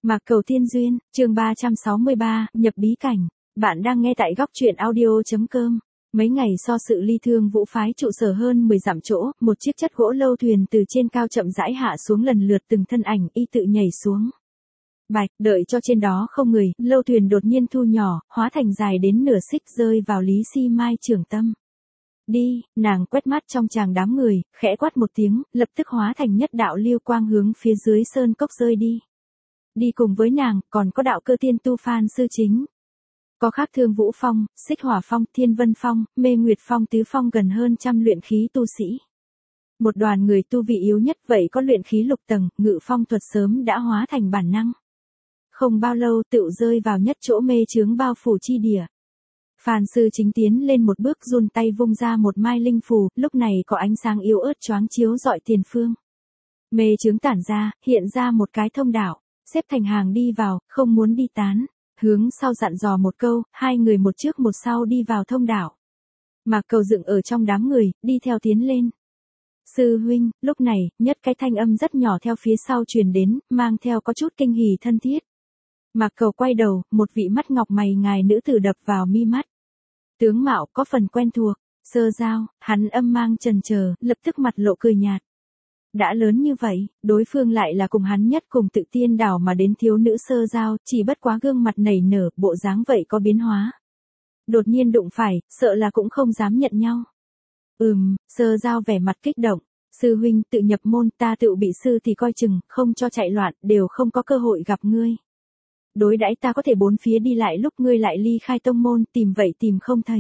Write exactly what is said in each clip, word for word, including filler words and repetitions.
Mạc Cầu Tiên Duyên, chương ba trăm sáu mươi ba, nhập bí cảnh. Bạn đang nghe tại góc truyện audio chấm com. Mấy ngày so sự ly thương vũ phái trụ sở hơn mười dặm chỗ, một chiếc chất gỗ lâu thuyền từ trên cao chậm rãi hạ xuống lần lượt từng thân ảnh y tự nhảy xuống. Bạch, đợi cho trên đó không người, lâu thuyền đột nhiên thu nhỏ, hóa thành dài đến nửa xích rơi vào Lý Si Mai Trưởng Tâm. Đi, nàng quét mắt trong tràng đám người, khẽ quát một tiếng, lập tức hóa thành nhất đạo lưu quang hướng phía dưới sơn cốc rơi đi. Đi cùng với nàng, còn có đạo cơ tiên tu Phan Sư Chính. Có khác Thương Vũ Phong, Xích Hỏa Phong, Thiên Vân Phong, Mê Nguyệt Phong tứ phong gần hơn trăm luyện khí tu sĩ. Một đoàn người tu vị yếu nhất vậy có luyện khí lục tầng, ngự phong thuật sớm đã hóa thành bản năng. Không bao lâu tựu rơi vào nhất chỗ mê chướng bao phủ chi địa. Phan Sư Chính tiến lên một bước run tay vung ra một mai linh phù, lúc này có ánh sáng yếu ớt choáng chiếu rọi tiền phương. Mê chướng tản ra, hiện ra một cái thông đạo. Xếp thành hàng đi vào, không muốn đi tán. Hướng sau dặn dò một câu, hai người một trước một sau đi vào thông đạo. Mạc Cầu dựng ở trong đám người, đi theo tiến lên. Sư huynh, lúc này, nhất cái thanh âm rất nhỏ theo phía sau truyền đến, mang theo có chút kinh hỉ thân thiết. Mạc Cầu quay đầu, một vị mắt ngọc mày ngài nữ tử đập vào mi mắt. Tướng mạo có phần quen thuộc, Sơ Giao, hắn âm mang chần chờ, lập tức mặt lộ cười nhạt. Đã lớn như vậy, đối phương lại là cùng hắn nhất cùng tự tiên đảo mà đến thiếu nữ Sơ Giao, chỉ bất quá gương mặt nảy nở, bộ dáng vậy có biến hóa. Đột nhiên đụng phải, sợ là cũng không dám nhận nhau. Ừm, Sơ Giao vẻ mặt kích động, sư huynh tự nhập môn ta tự bị sư thì coi chừng, không cho chạy loạn, đều không có cơ hội gặp ngươi. Đối đãi ta có thể bốn phía đi lại lúc ngươi lại ly khai tông môn, tìm vậy tìm không thấy.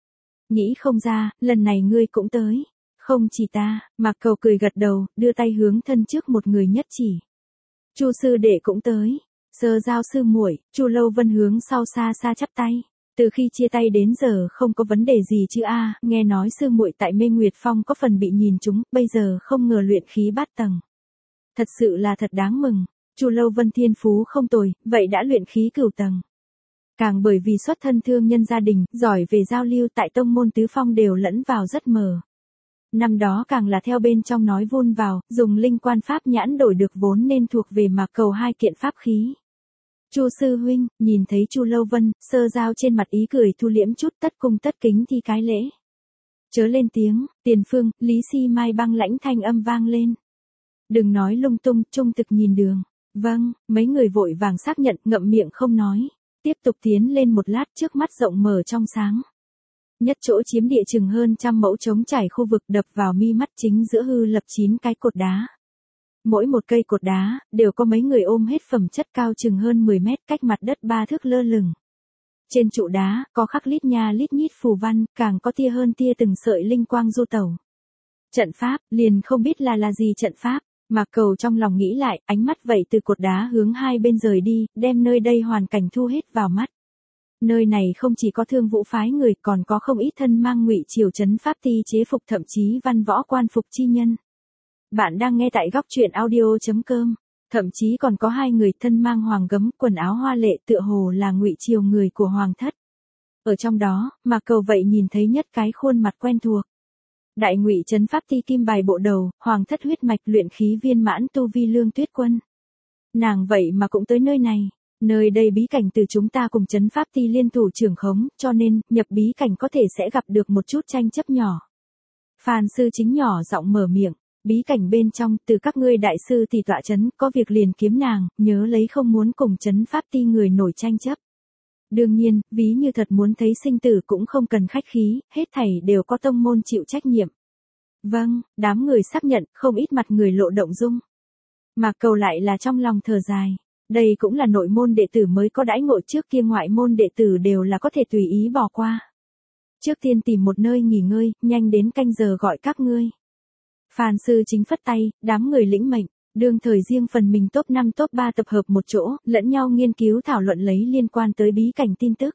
Nghĩ không ra, lần này ngươi cũng tới. Không chỉ ta, Mạc Cầu cười gật đầu, đưa tay hướng thân trước một người nhất chỉ. Chu sư đệ cũng tới. Sơ Giao sư muội, Chu Lâu Vân hướng sau xa xa chắp tay. Từ khi chia tay đến giờ không có vấn đề gì chứ a, nghe nói sư muội tại Mê Nguyệt Phong có phần bị nhìn trúng, bây giờ không ngờ luyện khí bát tầng. Thật sự là thật đáng mừng. Chu Lâu Vân thiên phú không tồi, vậy đã luyện khí cửu tầng. Càng bởi vì xuất thân thương nhân gia đình, giỏi về giao lưu tại tông môn tứ phong đều lẫn vào rất mờ. Năm đó càng là theo bên trong nói vun vào, dùng linh quan pháp nhãn đổi được vốn nên thuộc về Mạc Cầu hai kiện pháp khí. Chu sư huynh, nhìn thấy Chu Lâu Vân, Sơ Giao trên mặt ý cười thu liễm chút tất cung tất kính thi cái lễ. Chớ lên tiếng, tiền phương, Lý Si Mai băng lãnh thanh âm vang lên. Đừng nói lung tung, trung thực nhìn đường. Vâng, mấy người vội vàng xác nhận, ngậm miệng không nói. Tiếp tục tiến lên một lát, trước mắt rộng mở trong sáng. Nhất chỗ chiếm địa chừng hơn trăm mẫu trống trải khu vực đập vào mi mắt chính giữa hư lập chín cái cột đá. Mỗi một cây cột đá, đều có mấy người ôm hết phẩm chất cao chừng hơn mười mét cách mặt đất ba thước lơ lửng. Trên trụ đá, có khắc lít nha lít nhít phù văn, càng có tia hơn tia từng sợi linh quang du tẩu. Trận pháp, liền không biết là là gì trận pháp. Mạc Cầu trong lòng nghĩ lại, ánh mắt vậy từ cột đá hướng hai bên rời đi, đem nơi đây hoàn cảnh thu hết vào mắt. Nơi này không chỉ có Thương Vũ phái người, còn có không ít thân mang Ngụy Triều trấn pháp ti chế phục, thậm chí văn võ quan phục chi nhân. Bạn đang nghe tại góc truyện audio chấm com, thậm chí còn có hai người thân mang hoàng gấm, quần áo hoa lệ tựa hồ là Ngụy Triều người của hoàng thất. Ở trong đó, Mạc Cầu vậy nhìn thấy nhất cái khuôn mặt quen thuộc. Đại Ngụy trấn pháp ti kim bài bộ đầu, hoàng thất huyết mạch luyện khí viên mãn tu vi Lương Tuyết Quân. Nàng vậy mà cũng tới nơi này. Nơi đây bí cảnh từ chúng ta cùng trấn pháp ti liên thủ trưởng khống, cho nên, nhập bí cảnh có thể sẽ gặp được một chút tranh chấp nhỏ. Phan Sư Chính nhỏ giọng mở miệng, bí cảnh bên trong, từ các ngươi đại sư thì tọa trấn, có việc liền kiếm nàng, nhớ lấy không muốn cùng trấn pháp ti người nổi tranh chấp. Đương nhiên, ví như thật muốn thấy sinh tử cũng không cần khách khí, hết thảy đều có tông môn chịu trách nhiệm. Vâng, đám người xác nhận, không ít mặt người lộ động dung. Mạc Cầu lại là trong lòng thở dài. Đây cũng là nội môn đệ tử mới có đãi ngộ, trước kia ngoại môn đệ tử đều là có thể tùy ý bỏ qua. Trước tiên tìm một nơi nghỉ ngơi, nhanh đến canh giờ gọi các ngươi. Phan Sư Chính phất tay, đám người lĩnh mệnh, đương thời riêng phần mình top năm top ba tập hợp một chỗ, lẫn nhau nghiên cứu thảo luận lấy liên quan tới bí cảnh tin tức.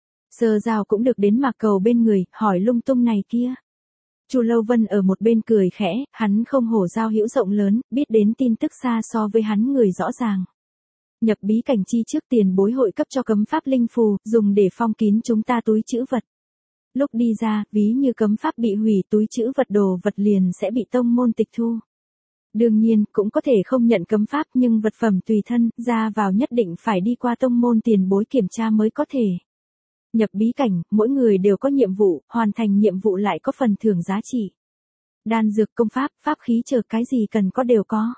Sơ Giao cũng được đến Mạc Cầu bên người, hỏi lung tung này kia. Chu Lâu Vân ở một bên cười khẽ, hắn không hổ giao hữu rộng lớn, biết đến tin tức xa so với hắn người rõ ràng. Nhập bí cảnh chi trước tiền bối hội cấp cho cấm pháp linh phù, dùng để phong kín chúng ta túi trữ vật. Lúc đi ra, ví như cấm pháp bị hủy, túi trữ vật đồ vật liền sẽ bị tông môn tịch thu. Đương nhiên, cũng có thể không nhận cấm pháp nhưng vật phẩm tùy thân, ra vào nhất định phải đi qua tông môn tiền bối kiểm tra mới có thể. Nhập bí cảnh, mỗi người đều có nhiệm vụ, hoàn thành nhiệm vụ lại có phần thưởng giá trị. Đan dược công pháp, pháp khí chờ cái gì cần có đều có.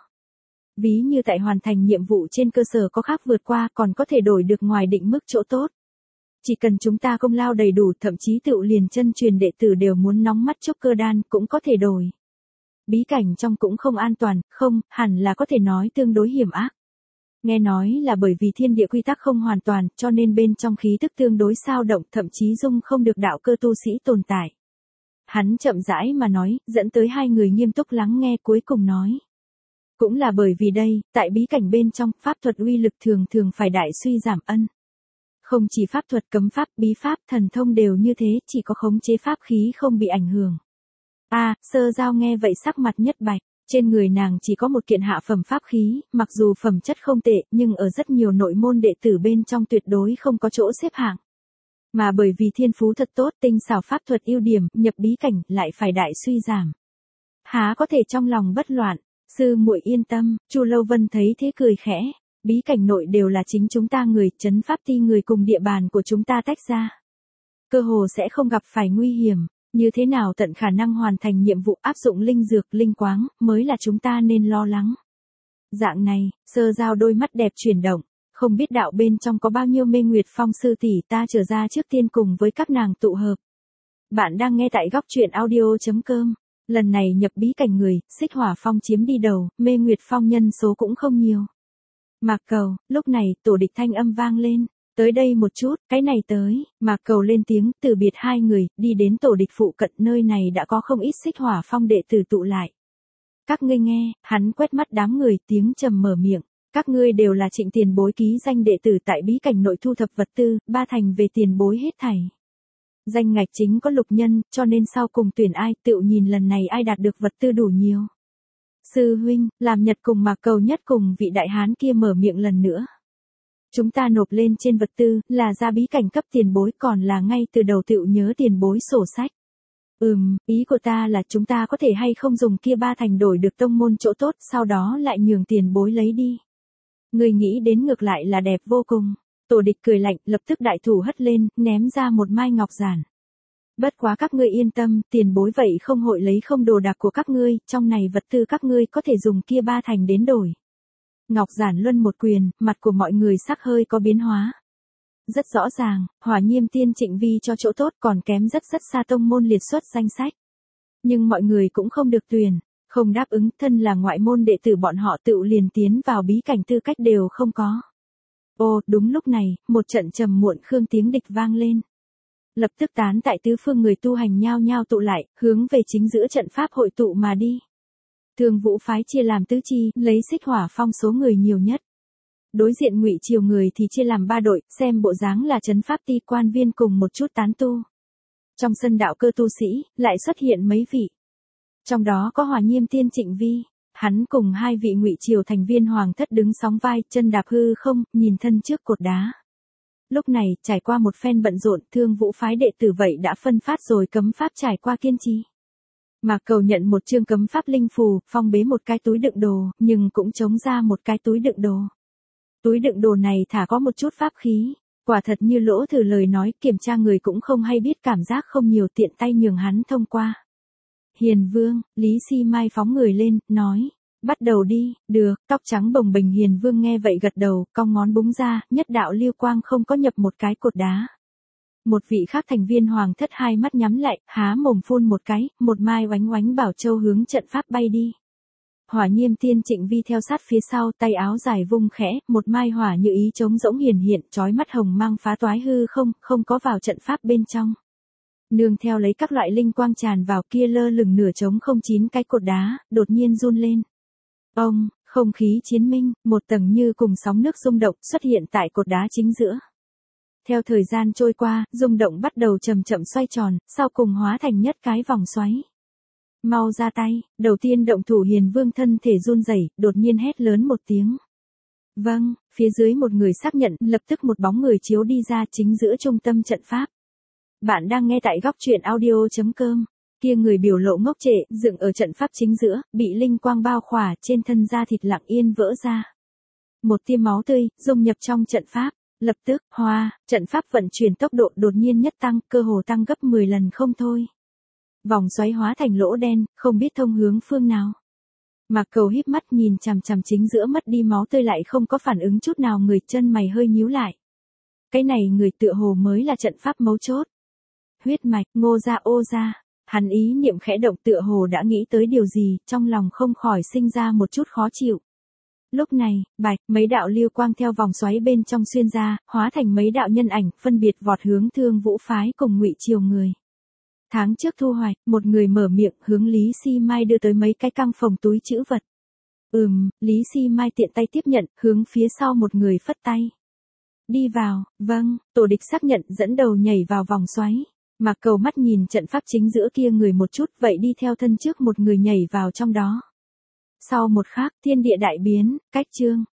Ví như tại hoàn thành nhiệm vụ trên cơ sở có khác vượt qua còn có thể đổi được ngoài định mức chỗ tốt. Chỉ cần chúng ta công lao đầy đủ, thậm chí tựu liền chân truyền đệ tử đều muốn nóng mắt chốc cơ đan cũng có thể đổi. Bí cảnh trong cũng không an toàn, không, hẳn là có thể nói tương đối hiểm ác. Nghe nói là bởi vì thiên địa quy tắc không hoàn toàn, cho nên bên trong khí tức tương đối xao động, thậm chí dung không được đạo cơ tu sĩ tồn tại. Hắn chậm rãi mà nói, dẫn tới hai người nghiêm túc lắng nghe cuối cùng nói. Cũng là bởi vì đây, tại bí cảnh bên trong, pháp thuật uy lực thường thường phải đại suy giảm ân. Không chỉ pháp thuật cấm pháp, bí pháp, thần thông đều như thế, chỉ có khống chế pháp khí không bị ảnh hưởng. A, à, Sơ Giao nghe vậy sắc mặt nhất bạch, trên người nàng chỉ có một kiện hạ phẩm pháp khí, mặc dù phẩm chất không tệ, nhưng ở rất nhiều nội môn đệ tử bên trong tuyệt đối không có chỗ xếp hạng. Mà bởi vì thiên phú thật tốt, tinh xảo pháp thuật ưu điểm, nhập bí cảnh lại phải đại suy giảm. Há có thể trong lòng bất loạn, sư muội yên tâm, Chu Lâu Vân thấy thế cười khẽ, bí cảnh nội đều là chính chúng ta người, trấn pháp ti người cùng địa bàn của chúng ta tách ra. Cơ hồ sẽ không gặp phải nguy hiểm. Như thế nào tận khả năng hoàn thành nhiệm vụ áp dụng linh dược, linh quáng, mới là chúng ta nên lo lắng. Dạng này, Sơ Giao đôi mắt đẹp chuyển động, không biết đạo bên trong có bao nhiêu mê nguyệt phong sư tỷ ta trở ra trước tiên cùng với các nàng tụ hợp. Bạn đang nghe tại góc truyện audio chấm com, lần này nhập bí cảnh người, Xích Hỏa Phong chiếm đi đầu, mê nguyệt phong nhân số cũng không nhiều. Mạc Cầu, lúc này tổ địch thanh âm vang lên. Tới đây một chút, cái này tới, Mạc Cầu lên tiếng, từ biệt hai người, đi đến tổ địch phụ cận nơi này đã có không ít Xích Hỏa Phong đệ tử tụ lại. Các ngươi nghe, hắn quét mắt đám người, tiếng trầm mở miệng, các ngươi đều là Trịnh tiền bối ký danh đệ tử tại bí cảnh nội thu thập vật tư, ba thành về tiền bối hết thảy. Danh ngạch chính có lục nhân, cho nên sau cùng tuyển ai, tựu nhìn lần này ai đạt được vật tư đủ nhiều. Sư huynh, làm Nhật cùng Mạc Cầu nhất cùng vị đại hán kia mở miệng lần nữa. Chúng ta nộp lên trên vật tư, là ra bí cảnh cấp tiền bối còn là ngay từ đầu tựu nhớ tiền bối sổ sách. Ừm, ý của ta là chúng ta có thể hay không dùng kia ba thành đổi được tông môn chỗ tốt, sau đó lại nhường tiền bối lấy đi. Người nghĩ đến ngược lại là đẹp vô cùng. Tổ địch cười lạnh, lập tức đại thủ hất lên, ném ra một mai ngọc giản. Bất quá các ngươi yên tâm, tiền bối vậy không hội lấy không đồ đạc của các ngươi, trong này vật tư các ngươi có thể dùng kia ba thành đến đổi. Ngọc giản luân một quyền, mặt của mọi người sắc hơi có biến hóa. Rất rõ ràng, Hỏa Nhiêm Tiên Trịnh Vi cho chỗ tốt còn kém rất rất xa tông môn liệt xuất danh sách. Nhưng mọi người cũng không được tuyển, không đáp ứng, thân là ngoại môn đệ tử bọn họ tự liền tiến vào bí cảnh tư cách đều không có. Ô, đúng lúc này, một trận trầm muộn khương tiếng địch vang lên. Lập tức tán tại tứ phương người tu hành nhao nhao tụ lại, hướng về chính giữa trận pháp hội tụ mà đi. Thương Vũ phái chia làm tứ chi, lấy Xích Hỏa Phong số người nhiều nhất. Đối diện Ngụy Triều người thì chia làm ba đội, xem bộ dáng là trấn pháp ti quan viên cùng một chút tán tu. Trong sân đạo cơ tu sĩ, lại xuất hiện mấy vị. Trong đó có Hỏa Nhiêm Tiên Trịnh Vi, hắn cùng hai vị Ngụy Triều thành viên hoàng thất đứng sóng vai, chân đạp hư không, nhìn thân trước cột đá. Lúc này, trải qua một phen bận rộn, Thương Vũ phái đệ tử vậy đã phân phát rồi cấm pháp trải qua kiên trì. Mạc Cầu nhận một chương cấm pháp linh phù, phong bế một cái túi đựng đồ, nhưng cũng chống ra một cái túi đựng đồ. Túi đựng đồ này thả có một chút pháp khí, quả thật như lỗ thử lời nói, kiểm tra người cũng không hay biết cảm giác không nhiều, tiện tay nhường hắn thông qua. Hiền Vương, Lý Si Mai phóng người lên, nói, bắt đầu đi, được, tóc trắng bồng bềnh Hiền Vương nghe vậy gật đầu, cong ngón búng ra, nhất đạo lưu quang không có nhập một cái cột đá. Một vị khác thành viên hoàng thất hai mắt nhắm lại, há mồm phun một cái, một mai oánh oánh bảo châu hướng trận pháp bay đi. Hỏa Nhiêm Tiên Trịnh Vi theo sát phía sau, tay áo dài vung khẽ, một mai hỏa như ý trống rỗng hiển hiện, chói mắt hồng mang phá toái hư không, không có vào trận pháp bên trong. Nương theo lấy các loại linh quang tràn vào, kia lơ lửng nửa trống không chín cái cột đá, đột nhiên run lên. Ông, không khí chiến minh, một tầng như cùng sóng nước rung động xuất hiện tại cột đá chính giữa. Theo thời gian trôi qua, rung động bắt đầu chậm chậm xoay tròn, sau cùng hóa thành nhất cái vòng xoáy. Mau ra tay, đầu tiên động thủ Hiền Vương thân thể run rẩy, đột nhiên hét lớn một tiếng. Vâng, phía dưới một người xác nhận, lập tức một bóng người chiếu đi ra chính giữa trung tâm trận pháp. Bạn đang nghe tại góc truyện audio chấm com. Kia người biểu lộ ngốc trệ, dựng ở trận pháp chính giữa, bị linh quang bao khỏa, trên thân da thịt lặng yên vỡ ra. Một tia máu tươi, dung nhập trong trận pháp. Lập tức, hoa, trận pháp vận chuyển tốc độ đột nhiên nhất tăng, cơ hồ tăng gấp mười lần không thôi. Vòng xoáy hóa thành lỗ đen, không biết thông hướng phương nào. Mạc Cầu híp mắt nhìn chằm chằm chính giữa mất đi máu tươi lại không có phản ứng chút nào, người chân mày hơi nhíu lại. Cái này người tựa hồ mới là trận pháp mấu chốt. Huyết mạch, Ngô gia ô gia. Hắn ý niệm khẽ động tựa hồ đã nghĩ tới điều gì, trong lòng không khỏi sinh ra một chút khó chịu. Lúc này, bạch, mấy đạo lưu quang theo vòng xoáy bên trong xuyên ra, hóa thành mấy đạo nhân ảnh, phân biệt vọt hướng Thương Vũ phái cùng Ngụy Triều người. Tháng trước thu hoạch, một người mở miệng hướng Lý Si Mai đưa tới mấy cái căng phòng túi trữ vật. Ừm, Lý Si Mai tiện tay tiếp nhận, hướng phía sau một người phất tay. Đi vào, vâng, tổ địch xác nhận dẫn đầu nhảy vào vòng xoáy. Mạc Cầu mắt nhìn trận pháp chính giữa kia người một chút, vậy đi theo thân trước một người nhảy vào trong đó. Sau một khắc, thiên địa đại biến, cách chương.